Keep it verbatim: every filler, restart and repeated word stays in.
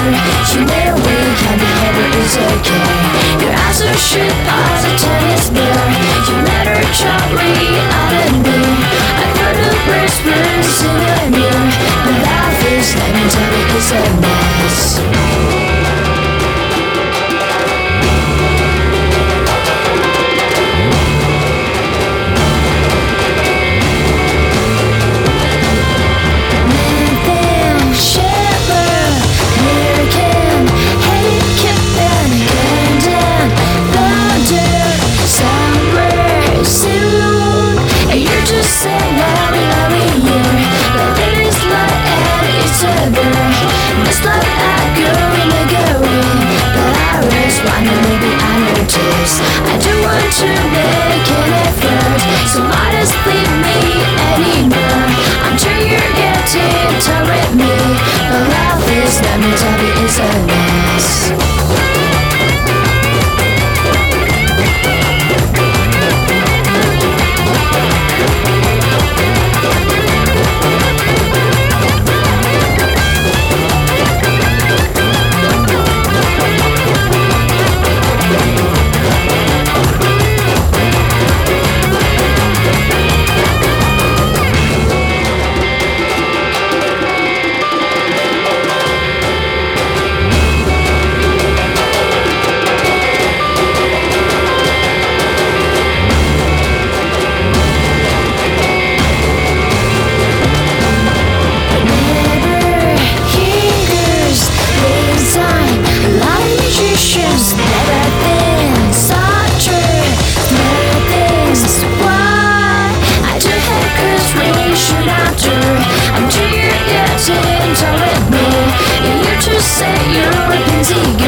You know we can be better, it's okay. Your eyes are shit, positive is there. You let her chop me out of me. I heard the whispers in your ear. The life is, let me tell you, it's a mess. I don't want to make an effort, so might leave me anymore. I'm sure you're getting tired with me, but life is, let me tell you, it's a mess. I'm sure you're getting tired with me. You just say you're a pansy girl.